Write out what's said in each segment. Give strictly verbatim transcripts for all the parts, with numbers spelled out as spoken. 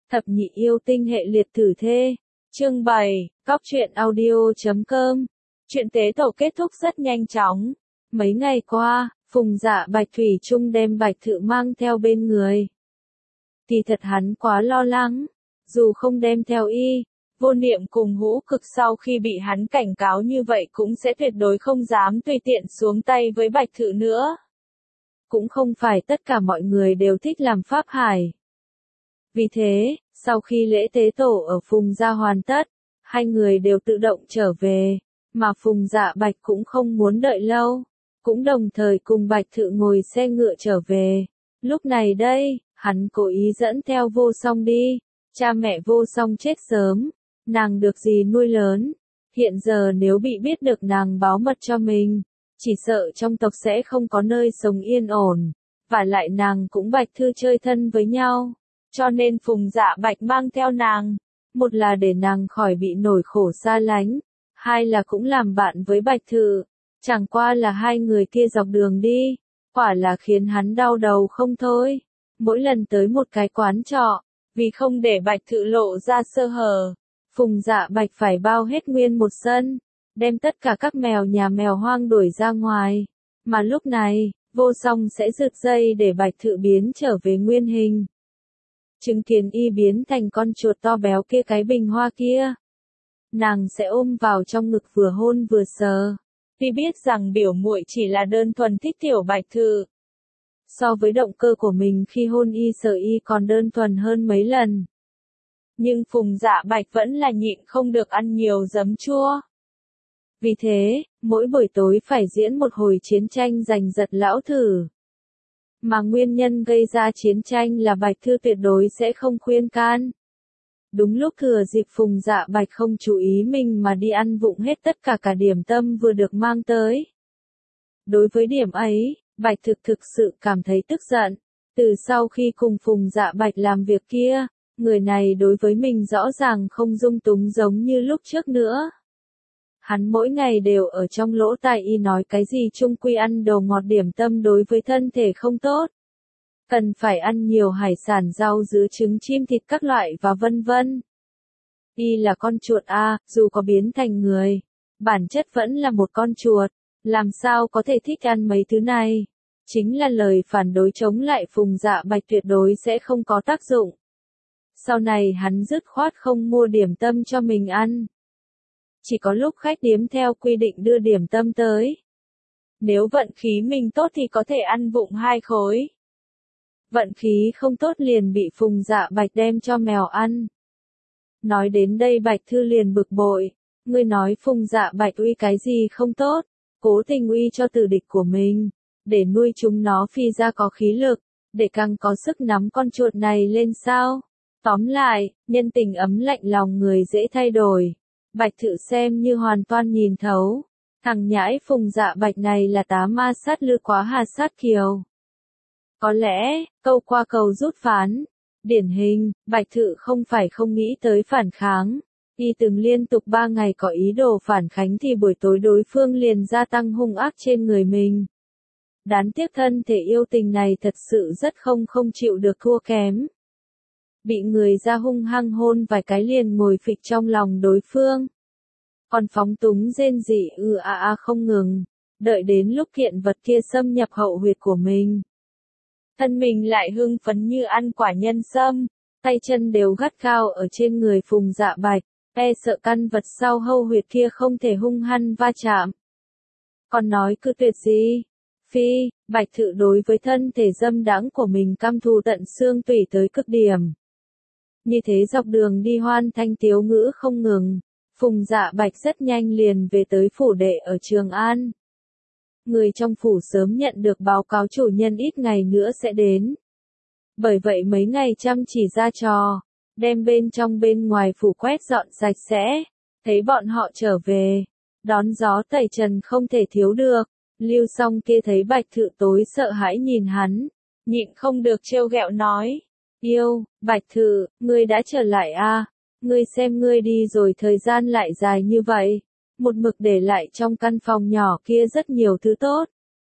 Thập nhị yêu tinh hệ liệt tử thê. Chương bảy, cóc truyện audio chấm com. Chuyện tế tổ kết thúc rất nhanh chóng. Mấy ngày qua, Phùng Dạ Bạch thủy chung đem Bạch Thự mang theo bên người. Thì thật hắn quá lo lắng, dù không đem theo y, Vô Niệm cùng Hữu Cực sau khi bị hắn cảnh cáo như vậy cũng sẽ tuyệt đối không dám tùy tiện xuống tay với Bạch Thự nữa. Cũng không phải tất cả mọi người đều thích làm pháp hải. Vì thế, sau khi lễ tế tổ ở Phùng Gia hoàn tất, hai người đều tự động trở về, mà Phùng Dạ Bạch cũng không muốn đợi lâu, cũng đồng thời cùng Bạch Thự ngồi xe ngựa trở về. Lúc này đây, hắn cố ý dẫn theo Vô Song đi, cha mẹ Vô Song chết sớm, nàng được gì nuôi lớn, hiện giờ nếu bị biết được nàng báo mật cho mình, chỉ sợ trong tộc sẽ không có nơi sống yên ổn, và lại nàng cũng Bạch Thư chơi thân với nhau. Cho nên Phùng Dạ Bạch mang theo nàng, một là để nàng khỏi bị nỗi khổ xa lánh, hai là cũng làm bạn với Bạch Thự, chẳng qua là hai người kia dọc đường đi, quả là khiến hắn đau đầu không thôi. Mỗi lần tới một cái quán trọ, vì không để Bạch Thự lộ ra sơ hở, Phùng Dạ Bạch phải bao hết nguyên một sân, đem tất cả các mèo nhà mèo hoang đuổi ra ngoài, mà lúc này, Vô Song sẽ rực dây để Bạch Thự biến trở về nguyên hình. Chứng kiến y biến thành con chuột to béo kia cái bình hoa kia, nàng sẽ ôm vào trong ngực vừa hôn vừa sờ. Tuy biết rằng biểu muội chỉ là đơn thuần thích tiểu Bạch Thự, so với động cơ của mình khi hôn y sờ y còn đơn thuần hơn mấy lần, nhưng Phùng Dạ Bạch vẫn là nhịn không được ăn nhiều giấm chua. Vì thế, mỗi buổi tối phải diễn một hồi chiến tranh giành giật lão thử. Mà nguyên nhân gây ra chiến tranh là Bạch Thư tuyệt đối sẽ không khuyên can. Đúng lúc thừa dịp Phùng Dạ Bạch không chú ý mình mà đi ăn vụng hết tất cả cả điểm tâm vừa được mang tới. Đối với điểm ấy, Bạch Thực thực sự cảm thấy tức giận. Từ sau khi cùng Phùng Dạ Bạch làm việc kia, người này đối với mình rõ ràng không dung túng giống như lúc trước nữa. Hắn mỗi ngày đều ở trong lỗ tai y nói cái gì chung quy ăn đồ ngọt điểm tâm đối với thân thể không tốt. Cần phải ăn nhiều hải sản rau dứa trứng chim thịt các loại và vân vân. Y là con chuột a, dù có biến thành người, bản chất vẫn là một con chuột, làm sao có thể thích ăn mấy thứ này. Chính là lời phản đối chống lại Phùng Dạ Bạch tuyệt đối sẽ không có tác dụng. Sau này hắn dứt khoát không mua điểm tâm cho mình ăn. Chỉ có lúc khách điếm theo quy định đưa điểm tâm tới. Nếu vận khí mình tốt thì có thể ăn vụng hai khối. Vận khí không tốt liền bị Phùng Dạ Bạch đem cho mèo ăn. Nói đến đây Bạch Thư liền bực bội. Ngươi nói Phùng Dạ Bạch uy cái gì không tốt, cố tình uy cho tử địch của mình, để nuôi chúng nó phi ra có khí lực, để càng có sức nắm con chuột này lên sao. Tóm lại, nhân tình ấm lạnh lòng người dễ thay đổi. Bạch Thự xem như hoàn toàn nhìn thấu. Thằng nhãi Phùng Dạ Bạch này là tá ma sát lư quá hà sát kiều. Có lẽ, câu qua cầu rút phán. Điển hình, Bạch Thự không phải không nghĩ tới phản kháng. Y từng liên tục ba ngày có ý đồ phản kháng thì buổi tối đối phương liền gia tăng hung ác trên người mình. Đáng tiếc thân thể yêu tình này thật sự rất không không chịu được thua kém. Bị người ra hung hăng hôn vài cái liền ngồi phịch trong lòng đối phương. Còn phóng túng rên rỉ ư a a không ngừng, đợi đến lúc kiện vật kia xâm nhập hậu huyệt của mình. Thân mình lại hưng phấn như ăn quả nhân sâm, tay chân đều gắt gao ở trên người Phùng Dạ Bạch, e sợ căn vật sau hậu huyệt kia không thể hung hăng va chạm. Còn nói cứ tuyệt gì? Phi, Bạch Thự đối với thân thể dâm đãng của mình căm thù tận xương tủy tới cực điểm. Như thế dọc đường đi hoan thanh tiếu ngữ không ngừng, Phùng Dạ Bạch rất nhanh liền về tới phủ đệ ở Trường An. Người trong phủ sớm nhận được báo cáo chủ nhân ít ngày nữa sẽ đến. Bởi vậy mấy ngày chăm chỉ ra trò, đem bên trong bên ngoài phủ quét dọn sạch sẽ, thấy bọn họ trở về, đón gió tẩy trần không thể thiếu được. Lưu Song kia thấy Bạch Thự tối sợ hãi nhìn hắn, nhịn không được trêu ghẹo nói. Yêu, Bạch Thự, ngươi đã trở lại à? Ngươi xem ngươi đi rồi thời gian lại dài như vậy, một mực để lại trong căn phòng nhỏ kia rất nhiều thứ tốt.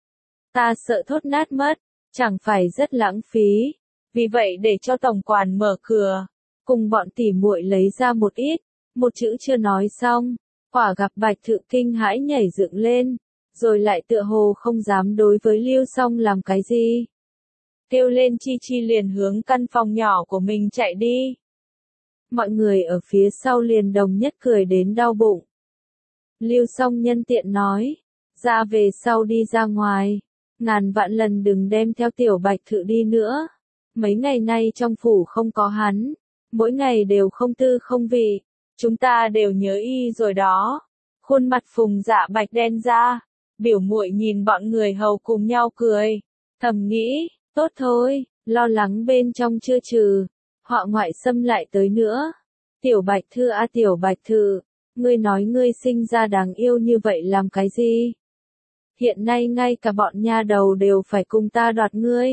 Ta sợ thốt nát mất, chẳng phải rất lãng phí, vì vậy để cho tổng quản mở cửa, cùng bọn tỉ muội lấy ra một ít, một chữ chưa nói xong, quả gặp Bạch Thự kinh hãi nhảy dựng lên, rồi lại tựa hồ không dám đối với Lưu Song làm cái gì. Kêu lên chi chi liền hướng căn phòng nhỏ của mình chạy đi. Mọi người ở phía sau liền đồng nhất cười đến đau bụng. Lưu Song nhân tiện nói, ra về sau đi ra ngoài, ngàn vạn lần đừng đem theo tiểu Bạch Thự đi nữa. Mấy ngày nay trong phủ không có hắn, mỗi ngày đều không tư không vị, chúng ta đều nhớ y rồi đó. Khuôn mặt Phùng Dạ Bạch đen ra, biểu muội nhìn bọn người hầu cùng nhau cười, thầm nghĩ, tốt thôi, lo lắng bên trong chưa trừ, họ ngoại xâm lại tới nữa. Tiểu Bạch Thư a tiểu Bạch Thư, ngươi nói ngươi sinh ra đáng yêu như vậy làm cái gì? Hiện nay ngay cả bọn nha đầu đều phải cùng ta đoạt ngươi.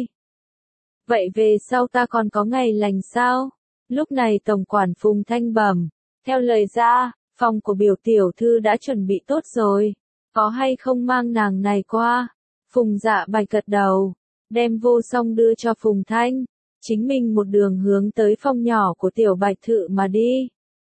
Vậy về sau ta còn có ngày lành sao? Lúc này tổng quản Phùng Thanh bẩm, theo lời ra, phòng của biểu tiểu thư đã chuẩn bị tốt rồi, có hay không mang nàng này qua? Phùng Dạ Bạch gật đầu, đem Vô Song đưa cho Phùng Thanh, chính mình một đường hướng tới phòng nhỏ của tiểu Bạch Thự mà đi.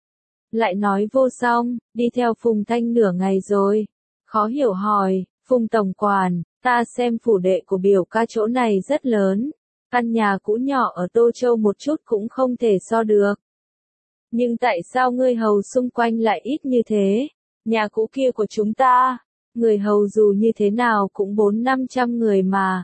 Lại nói Vô Song, đi theo Phùng Thanh nửa ngày rồi, khó hiểu hỏi, Phùng tổng quản, ta xem phủ đệ của biểu ca chỗ này rất lớn, căn nhà cũ nhỏ ở Tô Châu một chút cũng không thể so được. Nhưng tại sao người hầu xung quanh lại ít như thế? Nhà cũ kia của chúng ta, người hầu dù như thế nào cũng bốn năm trăm người mà.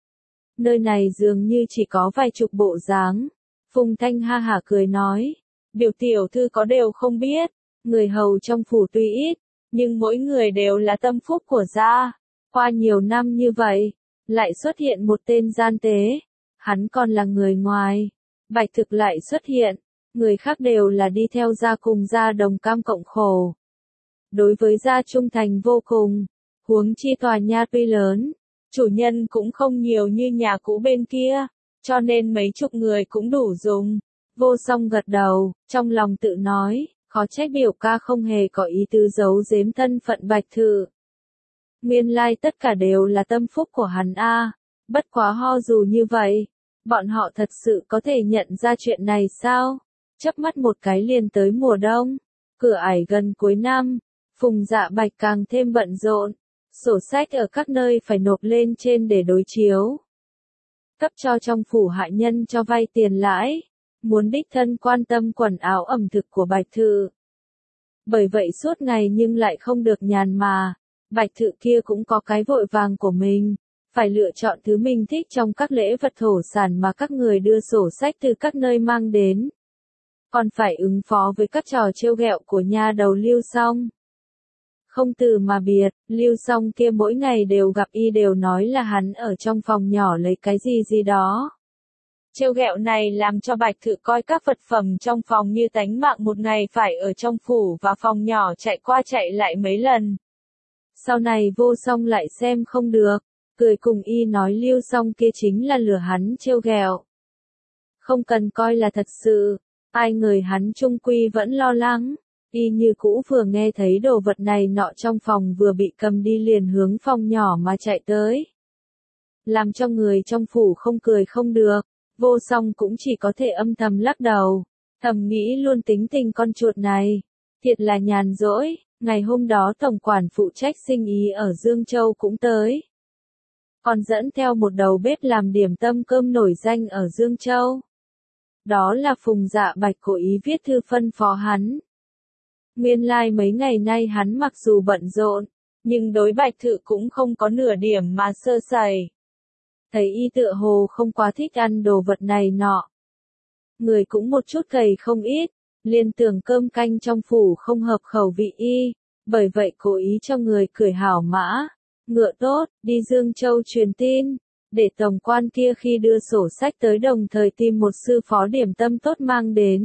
Nơi này dường như chỉ có vài chục bộ dáng. Phùng Thanh ha hả cười nói, biểu tiểu thư có đều không biết, người hầu trong phủ tuy ít, nhưng mỗi người đều là tâm phúc của gia. Qua nhiều năm như vậy, lại xuất hiện một tên gian tế, hắn còn là người ngoài. Bạch Thực lại xuất hiện, người khác đều là đi theo gia cùng gia đồng cam cộng khổ. Đối với gia trung thành vô cùng, huống chi tòa nhà tuy lớn, chủ nhân cũng không nhiều như nhà cũ bên kia, cho nên mấy chục người cũng đủ dùng. Vô Song gật đầu, trong lòng tự nói, khó trách biểu ca không hề có ý tứ giấu giếm thân phận Bạch Thự. Nguyên lai tất cả đều là tâm phúc của hắn a. Bất quá ho dù như vậy, bọn họ thật sự có thể nhận ra chuyện này sao? Chớp mắt một cái liền tới mùa đông, cửa ải gần cuối năm, Phùng Dạ Bạch càng thêm bận rộn, sổ sách ở các nơi phải nộp lên trên để đối chiếu. Cấp cho trong phủ hạ nhân cho vay tiền lãi, muốn đích thân quan tâm quần áo ẩm thực của Bạch Thự. Bởi vậy suốt ngày nhưng lại không được nhàn mà, Bạch Thự kia cũng có cái vội vàng của mình, phải lựa chọn thứ mình thích trong các lễ vật thổ sản mà các người đưa sổ sách từ các nơi mang đến. Còn phải ứng phó với các trò trêu ghẹo của nha đầu Lưu Song. Không từ mà biệt, Lưu Song kia mỗi ngày đều gặp y đều nói là hắn ở trong phòng nhỏ lấy cái gì gì đó. Trêu ghẹo này làm cho Bạch Thự coi các vật phẩm trong phòng như tánh mạng, một ngày phải ở trong phủ và phòng nhỏ chạy qua chạy lại mấy lần. Sau này Vô Song lại xem không được, cười cùng y nói Lưu Song kia chính là lừa hắn trêu ghẹo. Không cần coi là thật sự, ai người hắn trung quy vẫn lo lắng. Y như cũ vừa nghe thấy đồ vật này nọ trong phòng vừa bị cầm đi liền hướng phòng nhỏ mà chạy tới. Làm cho người trong phủ không cười không được, Vô Song cũng chỉ có thể âm thầm lắc đầu, thầm nghĩ luôn tính tình con chuột này, thiệt là nhàn rỗi. Ngày hôm đó tổng quản phụ trách sinh ý ở Dương Châu cũng tới. Còn dẫn theo một đầu bếp làm điểm tâm cơm nổi danh ở Dương Châu. Đó là Phùng Dạ Bạch cố ý viết thư phân phó hắn. Nguyên lai like mấy ngày nay hắn mặc dù bận rộn, nhưng đối Bạch Thự cũng không có nửa điểm mà sơ sẩy. Thấy y tựa hồ không quá thích ăn đồ vật này nọ. Người cũng một chút gầy không ít, liền tưởng cơm canh trong phủ không hợp khẩu vị y, bởi vậy cố ý cho người cười hảo mã, ngựa tốt, đi Dương Châu truyền tin, để tổng quan kia khi đưa sổ sách tới đồng thời tìm một sư phó điểm tâm tốt mang đến.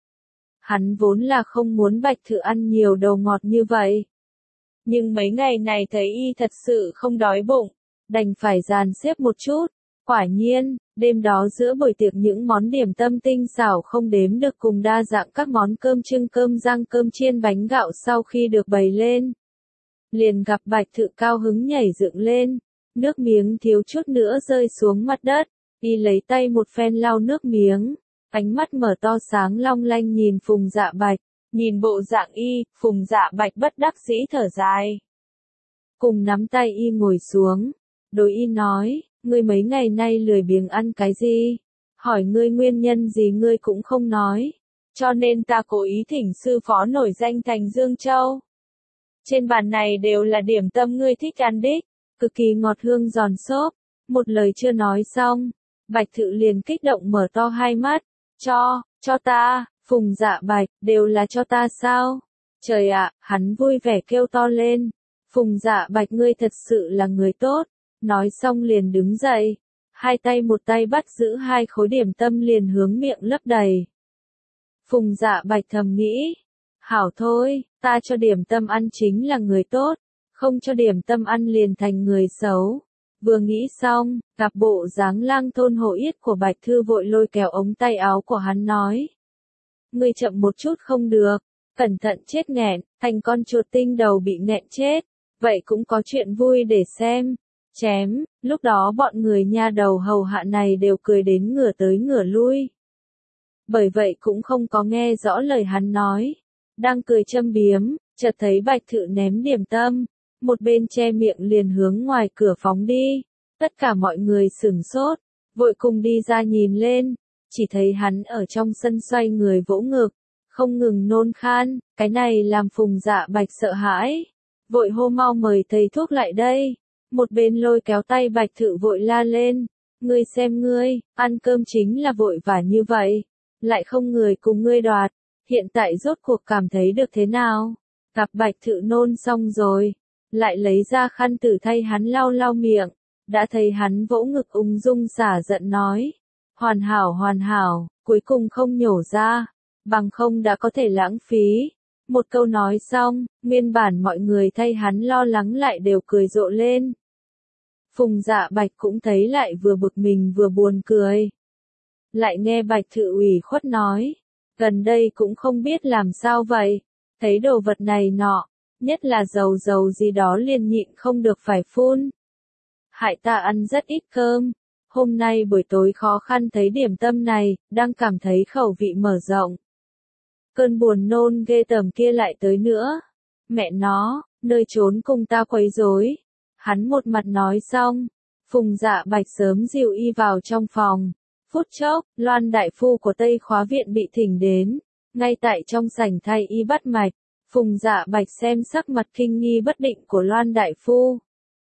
Hắn vốn là không muốn Bạch Thự ăn nhiều đồ ngọt như vậy. Nhưng mấy ngày này thấy y thật sự không đói bụng, đành phải dàn xếp một chút. Quả nhiên, đêm đó giữa buổi tiệc những món điểm tâm tinh xảo không đếm được cùng đa dạng các món cơm trưng cơm rang cơm chiên bánh gạo sau khi được bày lên. Liền gặp Bạch Thự cao hứng nhảy dựng lên, nước miếng thiếu chút nữa rơi xuống mặt đất, y lấy tay một phen lau nước miếng, ánh mắt mở to sáng long lanh nhìn Phùng Dạ Bạch, nhìn bộ dạng y, Phùng Dạ Bạch bất đắc dĩ thở dài. Cùng nắm tay y ngồi xuống, đối y nói, ngươi mấy ngày nay lười biếng ăn cái gì? Hỏi ngươi nguyên nhân gì ngươi cũng không nói, cho nên ta cố ý thỉnh sư phó nổi danh thành Dương Châu. Trên bàn này đều là điểm tâm ngươi thích ăn đích, cực kỳ ngọt hương giòn xốp. Một lời chưa nói xong, Bạch Thự liền kích động mở to hai mắt, cho, cho ta, Phùng Dạ Bạch, đều là cho ta sao? Trời ạ, hắn vui vẻ kêu to lên, Phùng Dạ Bạch ngươi thật sự là người tốt, nói xong liền đứng dậy, hai tay một tay bắt giữ hai khối điểm tâm liền hướng miệng lấp đầy. Phùng Dạ Bạch thầm nghĩ, hảo thôi, ta cho điểm tâm ăn chính là người tốt, không cho điểm tâm ăn liền thành người xấu. Vừa nghĩ xong, gặp bộ dáng lang thôn hổ yết của Bạch Thư vội lôi kéo ống tay áo của hắn nói. Ngươi chậm một chút không được, cẩn thận chết nghẹn, thành con chuột tinh đầu bị nghẹn chết, vậy cũng có chuyện vui để xem. Chém, lúc đó bọn người nha đầu hầu hạ này đều cười đến ngửa tới ngửa lui. Bởi vậy cũng không có nghe rõ lời hắn nói. Đang cười châm biếm, chợt thấy Bạch Thự ném điểm tâm, một bên che miệng liền hướng ngoài cửa phóng đi. Tất cả mọi người sửng sốt, vội cùng đi ra nhìn lên, chỉ thấy hắn ở trong sân xoay người vỗ ngực, không ngừng nôn khan, cái này làm Phùng Dạ Bạch sợ hãi. Vội hô mau mời thầy thuốc lại đây. Một bên lôi kéo tay Bạch Thự vội la lên, ngươi xem ngươi, ăn cơm chính là vội vã như vậy, lại không người cùng ngươi đoạt, hiện tại rốt cuộc cảm thấy được thế nào? Gặp Bạch Thự nôn xong rồi, lại lấy ra khăn tử thay hắn lau lau miệng, đã thấy hắn vỗ ngực ung dung xả giận nói, hoàn hảo hoàn hảo, cuối cùng không nhổ ra, bằng không đã có thể lãng phí. Một câu nói xong, nguyên bản mọi người thay hắn lo lắng lại đều cười rộ lên. Phùng Dạ Bạch cũng thấy lại vừa bực mình vừa buồn cười. Lại nghe Bạch Thự ủy khuất nói, gần đây cũng không biết làm sao vậy, thấy đồ vật này nọ, nhất là dầu dầu gì đó liền nhịn không được phải phun. Hại ta ăn rất ít cơm, hôm nay buổi tối khó khăn thấy điểm tâm này, đang cảm thấy khẩu vị mở rộng. Cơn buồn nôn ghê tởm kia lại tới nữa. Mẹ nó, nơi trốn cùng ta quấy rối. Hắn một mặt nói xong, Phùng Dạ Bạch sớm dìu y vào trong phòng. Phút chốc, Loan đại phu của Tây Khóa viện bị thỉnh đến, ngay tại trong sảnh thay y bắt mạch. Phùng Dạ Bạch xem sắc mặt kinh nghi bất định của Loan đại phu,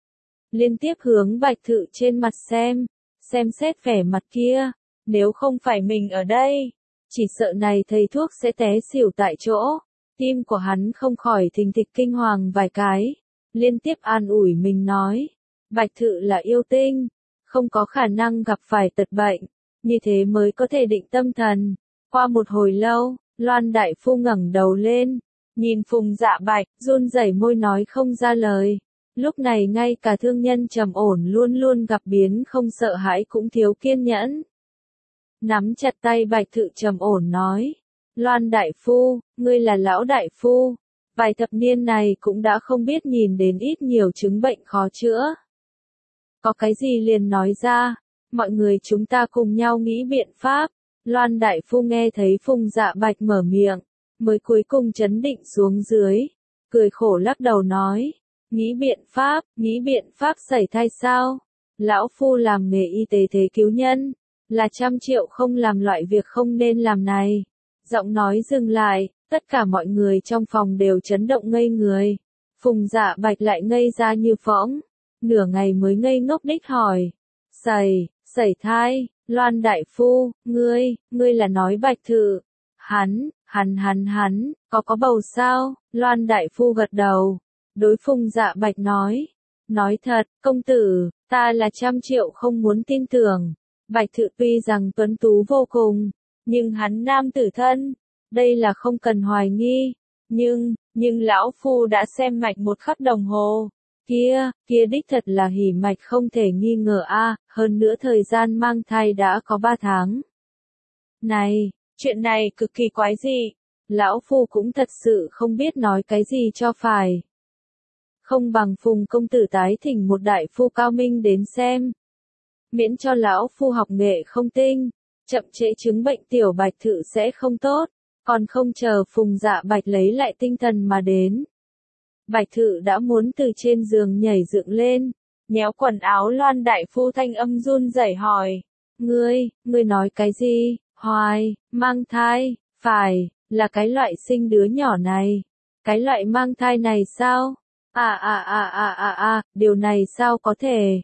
liên tiếp hướng Bạch Thự trên mặt xem, xem xét vẻ mặt kia, nếu không phải mình ở đây, chỉ sợ này thầy thuốc sẽ té xỉu tại chỗ. Tim của hắn không khỏi thình thịch kinh hoàng vài cái, liên tiếp an ủi mình nói, Bạch Thự là yêu tinh, không có khả năng gặp phải tật bệnh, như thế mới có thể định tâm thần. Qua một hồi lâu, Loan đại phu ngẩng đầu lên, nhìn Phùng Dạ Bạch, run rẩy môi nói không ra lời. Lúc này ngay cả thương nhân trầm ổn luôn luôn gặp biến không sợ hãi cũng thiếu kiên nhẫn. Nắm chặt tay Bạch Thự trầm ổn nói, Loan đại phu, ngươi là lão đại phu, vài thập niên này cũng đã không biết nhìn đến ít nhiều chứng bệnh khó chữa. Có cái gì liền nói ra, mọi người chúng ta cùng nhau nghĩ biện pháp. Loan đại phu nghe thấy Phùng Dạ Bạch mở miệng, mới cuối cùng chấn định xuống dưới, cười khổ lắc đầu nói, nghĩ biện pháp, nghĩ biện pháp sẩy thai sao? Lão phu làm nghề y tế thế cứu nhân, là trăm triệu không làm loại việc không nên làm này. Giọng nói dừng lại, tất cả mọi người trong phòng đều chấn động ngây người. Phùng Dạ Bạch lại ngây ra như phỗng, nửa ngày mới ngây ngốc đích hỏi, sẩy, sẩy thai, Loan đại phu, ngươi, ngươi là nói Bạch Thự, hắn, hắn hắn hắn, có có bầu sao? Loan đại phu gật đầu, đối Phùng Dạ Bạch nói, nói thật, công tử, ta là trăm triệu không muốn tin tưởng. Bạch Thự tuy rằng tuấn tú vô cùng, nhưng hắn nam tử thân, đây là không cần hoài nghi, nhưng, nhưng lão phu đã xem mạch một khắc đồng hồ, kia, kia đích thật là hỉ mạch không thể nghi ngờ a, hơn nữa thời gian mang thai đã có ba tháng. Này, chuyện này cực kỳ quái dị, lão phu cũng thật sự không biết nói cái gì cho phải. Không bằng Phùng công tử tái thỉnh một đại phu cao minh đến xem, miễn cho lão phu học nghệ không tinh, chậm trễ chứng bệnh tiểu Bạch Thự sẽ không tốt, còn không chờ Phùng Dạ Bạch lấy lại tinh thần mà đến. Bạch Thự đã muốn từ trên giường nhảy dựng lên, nhéo quần áo Loan đại phu thanh âm run rẩy hỏi, ngươi, ngươi nói cái gì, hoài, mang thai, phải, là cái loại sinh đứa nhỏ này, cái loại mang thai này sao, à à à à à à, điều này sao có thể,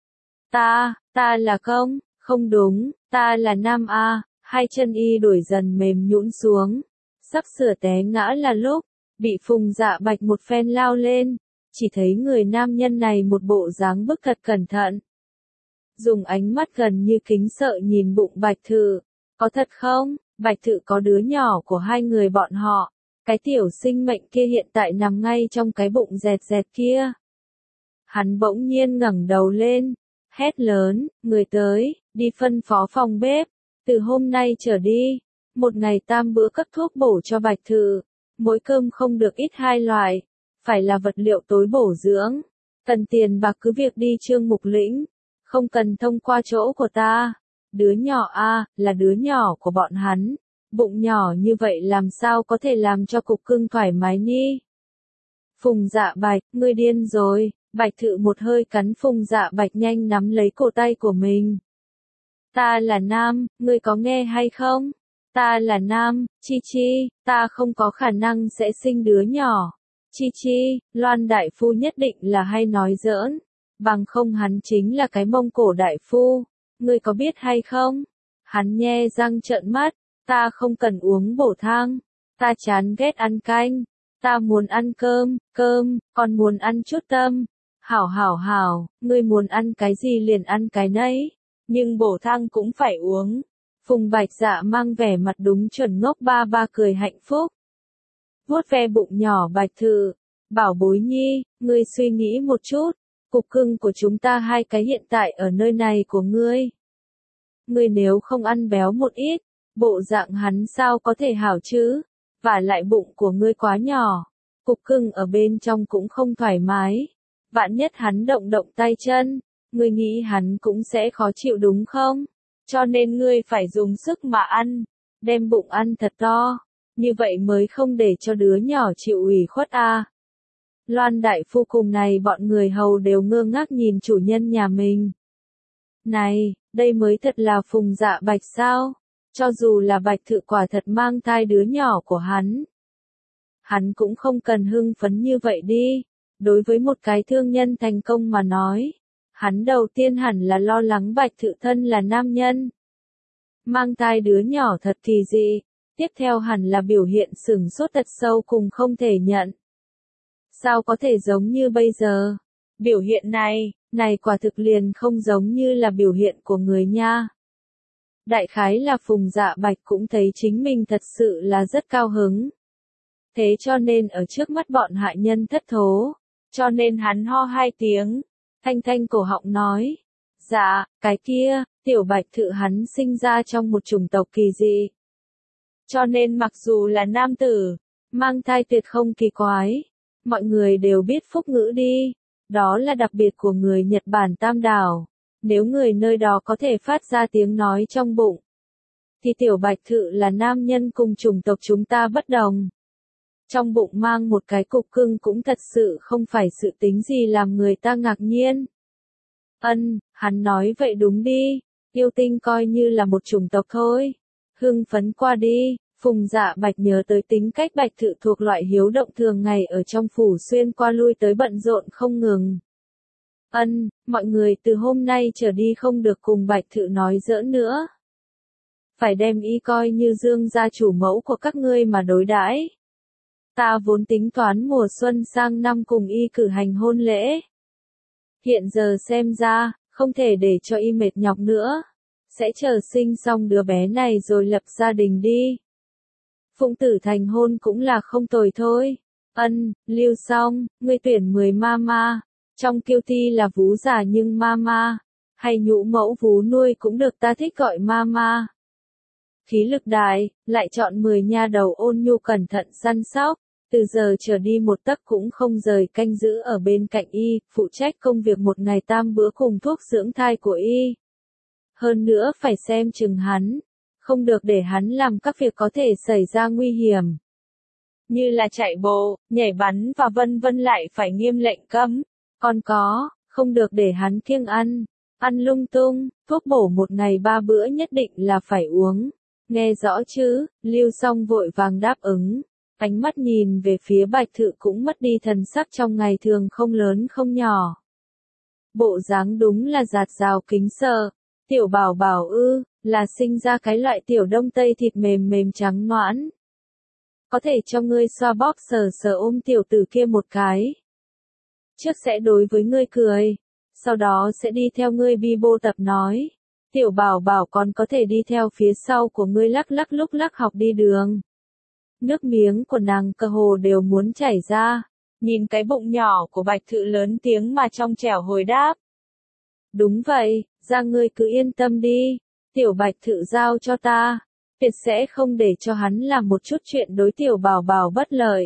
ta, ta là không, không đúng, ta là nam a, hai chân y đổi dần mềm nhũn xuống, sắp sửa té ngã là lúc, bị Phùng Dạ Bạch một phen lao lên, chỉ thấy người nam nhân này một bộ dáng bức thật cẩn thận. Dùng ánh mắt gần như kính sợ nhìn bụng Bạch Thự, có thật không, Bạch Thự có đứa nhỏ của hai người bọn họ, cái tiểu sinh mệnh kia hiện tại nằm ngay trong cái bụng dẹt dẹt kia. Hắn bỗng nhiên ngẩng đầu lên, hét lớn, người tới, đi phân phó phòng bếp, từ hôm nay trở đi, một ngày tam bữa cấp thuốc bổ cho Bạch Thự, mỗi cơm không được ít hai loại, phải là vật liệu tối bổ dưỡng, cần tiền bạc cứ việc đi Trương Mục Lĩnh, không cần thông qua chỗ của ta, đứa nhỏ a, là đứa nhỏ của bọn hắn, bụng nhỏ như vậy làm sao có thể làm cho cục cưng thoải mái ni. Phùng Dạ Bạch, ngươi điên rồi, Bạch Thự một hơi cắn Phùng Dạ Bạch nhanh nắm lấy cổ tay của mình. Ta là nam, ngươi có nghe hay không? Ta là nam, Chi Chi, ta không có khả năng sẽ sinh đứa nhỏ. Chi Chi, Loan đại phu nhất định là hay nói giỡn, bằng không hắn chính là cái Mông Cổ đại phu, ngươi có biết hay không? Hắn nhe răng trợn mắt, ta không cần uống bổ thang, ta chán ghét ăn canh, ta muốn ăn cơm, cơm, còn muốn ăn chút tâm. Hảo hảo hảo, ngươi muốn ăn cái gì liền ăn cái nấy, nhưng bổ thang cũng phải uống. Phùng Bạch Dạ mang vẻ mặt đúng chuẩn ngốc ba ba cười hạnh phúc. Vuốt ve bụng nhỏ Bạch Thự, bảo bối nhi, ngươi suy nghĩ một chút, cục cưng của chúng ta hai cái hiện tại ở nơi này của ngươi. Ngươi nếu không ăn béo một ít, bộ dạng hắn sao có thể hảo chứ, và lại bụng của ngươi quá nhỏ, cục cưng ở bên trong cũng không thoải mái. Vạn nhất hắn động động tay chân, ngươi nghĩ hắn cũng sẽ khó chịu đúng không? Cho nên ngươi phải dùng sức mà ăn, đem bụng ăn thật to, như vậy mới không để cho đứa nhỏ chịu ủy khuất a. À. Loan đại phu cùng này bọn người hầu đều ngơ ngác nhìn chủ nhân nhà mình. Này, đây mới thật là Phùng Dạ Bạch sao? Cho dù là Bạch Thự quả thật mang thai đứa nhỏ của hắn, hắn cũng không cần hưng phấn như vậy đi. Đối với một cái thương nhân thành công mà nói, hắn đầu tiên hẳn là lo lắng Bạch Thự thân là nam nhân. Mang thai đứa nhỏ thật kỳ dị, tiếp theo hẳn là biểu hiện sửng sốt thật sâu cùng không thể nhận. Sao có thể giống như bây giờ? Biểu hiện này, này quả thực liền không giống như là biểu hiện của người nha. Đại khái là Phùng Dạ Bạch cũng thấy chính mình thật sự là rất cao hứng. Thế cho nên ở trước mắt bọn hạ nhân thất thố. Cho nên hắn ho hai tiếng, thanh thanh cổ họng nói, dạ, cái kia, tiểu Bạch Thự hắn sinh ra trong một chủng tộc kỳ dị. Cho nên mặc dù là nam tử, mang thai tuyệt không kỳ quái, mọi người đều biết phúc ngữ đi, đó là đặc biệt của người Nhật Bản Tam Đảo, nếu người nơi đó có thể phát ra tiếng nói trong bụng, thì tiểu Bạch Thự là nam nhân cùng chủng tộc chúng ta bất đồng. Trong bụng mang một cái cục cưng cũng thật sự không phải sự tính gì làm người ta ngạc nhiên. Ân, hắn nói vậy đúng đi, yêu tinh coi như là một chủng tộc thôi. Hưng phấn qua đi, Phùng Dạ Bạch nhớ tới tính cách Bạch Thự thuộc loại hiếu động thường ngày ở trong phủ xuyên qua lui tới bận rộn không ngừng. Ân, mọi người từ hôm nay trở đi không được cùng Bạch Thự nói giỡn nữa. Phải đem y coi như Dương gia chủ mẫu của các ngươi mà đối đãi. Ta vốn tính toán mùa xuân sang năm cùng y cử hành hôn lễ. Hiện giờ xem ra, không thể để cho y mệt nhọc nữa. Sẽ chờ sinh xong đứa bé này rồi lập gia đình đi. Phụng tử thành hôn cũng là không tồi thôi. Ân, Lưu Song, ngươi tuyển mười mama. Trong kiêu ti là vú già nhưng mama. Hay nhũ mẫu vú nuôi cũng được, ta thích gọi mama. Khí lực đại, lại chọn mười nha đầu ôn nhu cẩn thận săn sóc, từ giờ trở đi một tấc cũng không rời canh giữ ở bên cạnh y, phụ trách công việc một ngày tam bữa cùng thuốc dưỡng thai của y. Hơn nữa phải xem chừng hắn, không được để hắn làm các việc có thể xảy ra nguy hiểm. Như là chạy bộ, nhảy bắn và vân vân lại phải nghiêm lệnh cấm. Còn có, không được để hắn kiêng ăn, ăn lung tung, thuốc bổ một ngày ba bữa nhất định là phải uống. Nghe rõ chứ, Lưu Song vội vàng đáp ứng. Ánh mắt nhìn về phía Bạch Thự cũng mất đi thần sắc trong ngày thường không lớn không nhỏ. Bộ dáng đúng là giạt rào kính sợ. Tiểu Bảo Bảo ư, là sinh ra cái loại tiểu đông tây thịt mềm mềm trắng noãn. Có thể cho ngươi xoa bóp sờ sờ ôm tiểu tử kia một cái. Trước sẽ đối với ngươi cười, sau đó sẽ đi theo ngươi bi bô tập nói. Tiểu Bảo Bảo còn có thể đi theo phía sau của ngươi lắc lắc lúc lắc học đi đường. Nước miếng của nàng cơ hồ đều muốn chảy ra. Nhìn cái bụng nhỏ của Bạch Thự lớn tiếng mà trong trẻo hồi đáp. Đúng vậy, ra ngươi cứ yên tâm đi. Tiểu Bạch Thự giao cho ta. Tuyệt sẽ không để cho hắn làm một chút chuyện đối Tiểu Bảo Bảo bất lợi.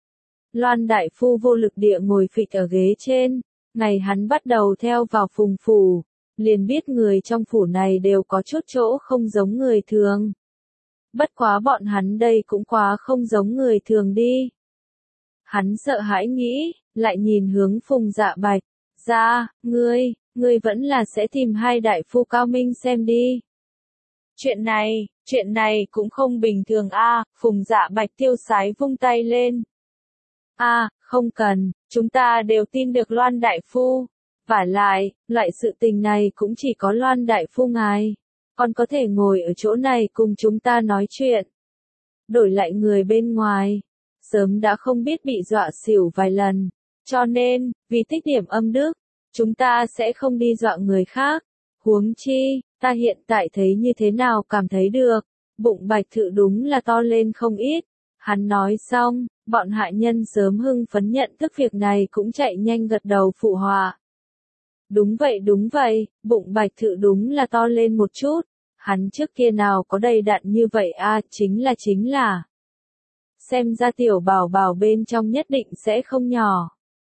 Loan đại phu vô lực địa ngồi phịch ở ghế trên. Ngày hắn bắt đầu theo vào phùng phủ. Liền biết người trong phủ này đều có chút chỗ không giống người thường. Bất quá bọn hắn đây cũng quá không giống người thường đi. Hắn sợ hãi nghĩ, lại nhìn hướng Phùng Dạ Bạch. Ra, ngươi, ngươi vẫn là sẽ tìm hai đại phu cao minh xem đi. Chuyện này, chuyện này cũng không bình thường a. À, Phùng Dạ Bạch tiêu sái vung tay lên. A, à, không cần, chúng ta đều tin được Loan đại phu. Vả lại, loại sự tình này cũng chỉ có Loan đại phu ngài. Còn có thể ngồi ở chỗ này cùng chúng ta nói chuyện. Đổi lại người bên ngoài, sớm đã không biết bị dọa xỉu vài lần. Cho nên, vì tích điểm âm đức, chúng ta sẽ không đi dọa người khác. Huống chi, ta hiện tại thấy như thế nào cảm thấy được. Bụng Bạch Thự đúng là to lên không ít. Hắn nói xong, bọn hạ nhân sớm hưng phấn nhận thức việc này cũng chạy nhanh gật đầu phụ họa. Đúng vậy đúng vậy, bụng Bạch Thự đúng là to lên một chút. Hắn trước kia nào có đầy đặn như vậy a, à, chính là chính là. Xem ra Tiểu Bảo Bảo bên trong nhất định sẽ không nhỏ.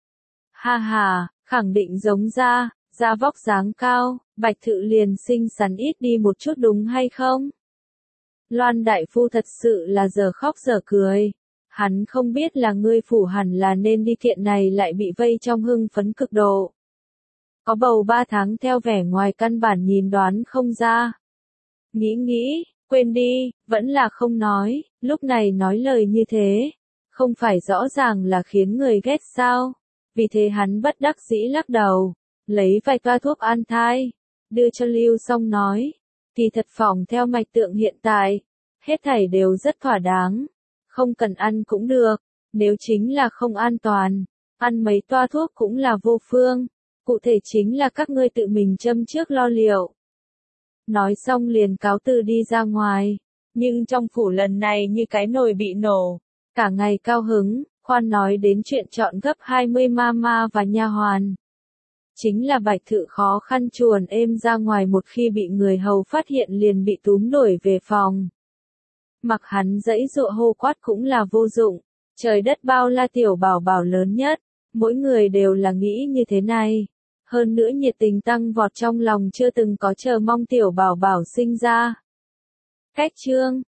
Ha ha, khẳng định giống ra, da vóc dáng cao, Bạch Thự liền xinh xắn ít đi một chút đúng hay không? Loan đại phu thật sự là giờ khóc giờ cười. Hắn không biết là ngươi phủ hẳn là nên đi kiện này lại bị vây trong hưng phấn cực độ. Có bầu ba tháng theo vẻ ngoài căn bản nhìn đoán không ra. Nghĩ nghĩ, quên đi, vẫn là không nói, lúc này nói lời như thế. Không phải rõ ràng là khiến người ghét sao. Vì thế hắn bất đắc dĩ lắc đầu, lấy vài toa thuốc an thai, đưa cho Lưu Song nói. Kỳ thật phòng theo mạch tượng hiện tại, hết thảy đều rất thỏa đáng. Không cần ăn cũng được, nếu chính là không an toàn, ăn mấy toa thuốc cũng là vô phương. Cụ thể chính là các ngươi tự mình châm trước lo liệu. Nói xong liền cáo từ đi ra ngoài. Nhưng trong phủ lần này như cái nồi bị nổ. Cả ngày cao hứng, khoan nói đến chuyện chọn gấp hai mươi mama và nha hoàn. Chính là Bạch Thự khó khăn chuồn êm ra ngoài một khi bị người hầu phát hiện liền bị túm đuổi về phòng. Mặc hắn dãy dụa hô quát cũng là vô dụng. Trời đất bao la Tiểu Bảo Bảo lớn nhất. Mỗi người đều là nghĩ như thế này. Hơn nữa nhiệt tình tăng vọt trong lòng chưa từng có chờ mong Tiểu Bảo Bảo sinh ra. Cách chương